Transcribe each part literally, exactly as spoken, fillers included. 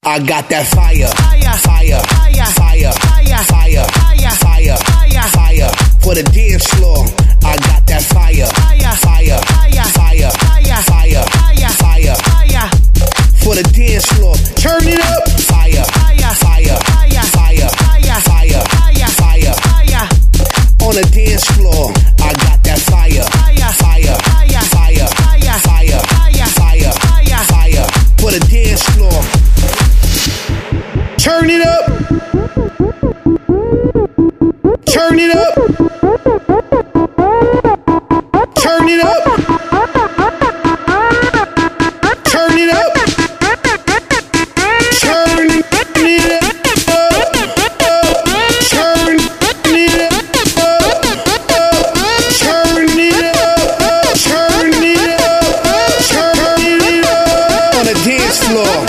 I got that fire, fire, fire, fire, fire, fire, fire, fire, fire, fire for the dance floor. I got that fire, fire, fire, fire, fire, fire, fire, fire, fire for the dance floor. Turn it up, fire, fire, fire, fire, fire, fire, fire, fire, fire, fire on the dance floor. I got that fire, fire, fire, fire, fire, fire, fire, fire, fire, fire, fire for the dance floor. Turn it up. Turn it up. Turn it up. Turn it up. Turn it up. Turn it up. Turn it up. Turn it up. Turn it up on the dance floor.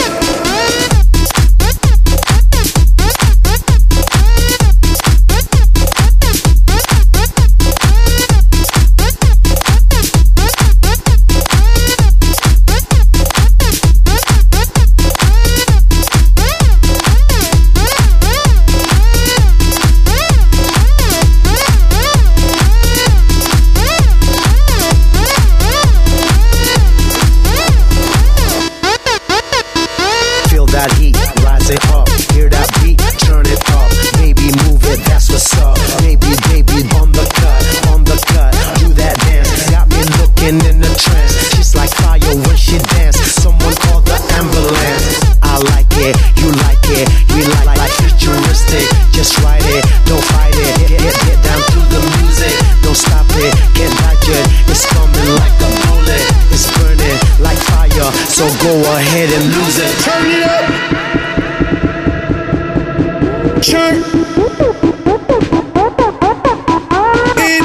That heat, rise it up, hear that beat, turn it up, baby move it, that's what's up, baby, baby, on the cut, on the cut, do that dance, got me looking in a trance, she's like fire when she dance, someone call the ambulance, I like it, you like it, we like, like futuristic, just ride it, don't fight it, get, get, get down to the music, don't stop it, can't dodge it, it's coming like a bullet, it's burning like fire, so go ahead and lose it. Turn it up. Turn it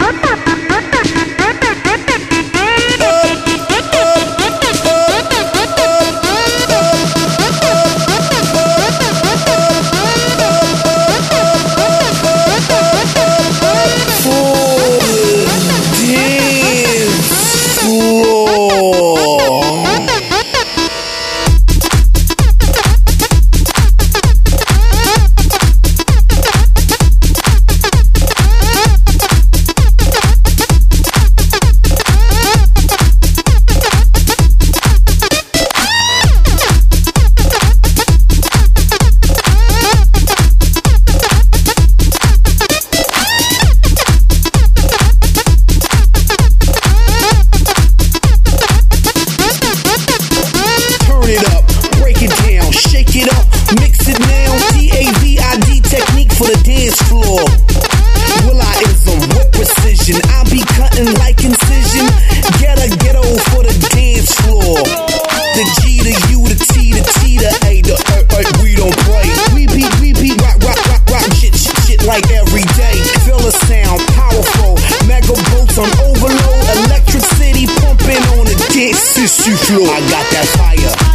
I'll be cutting like incision. Get a ghetto for the dance floor. The G to U, the T, the T, the A, the uh, uh, we don't play. We beat, we beat, rock, rock, rock, rock, shit, shit, shit like every day. Feel the sound, powerful. Mega bolts on overload. Electricity pumping on the dance floor. I got that fire.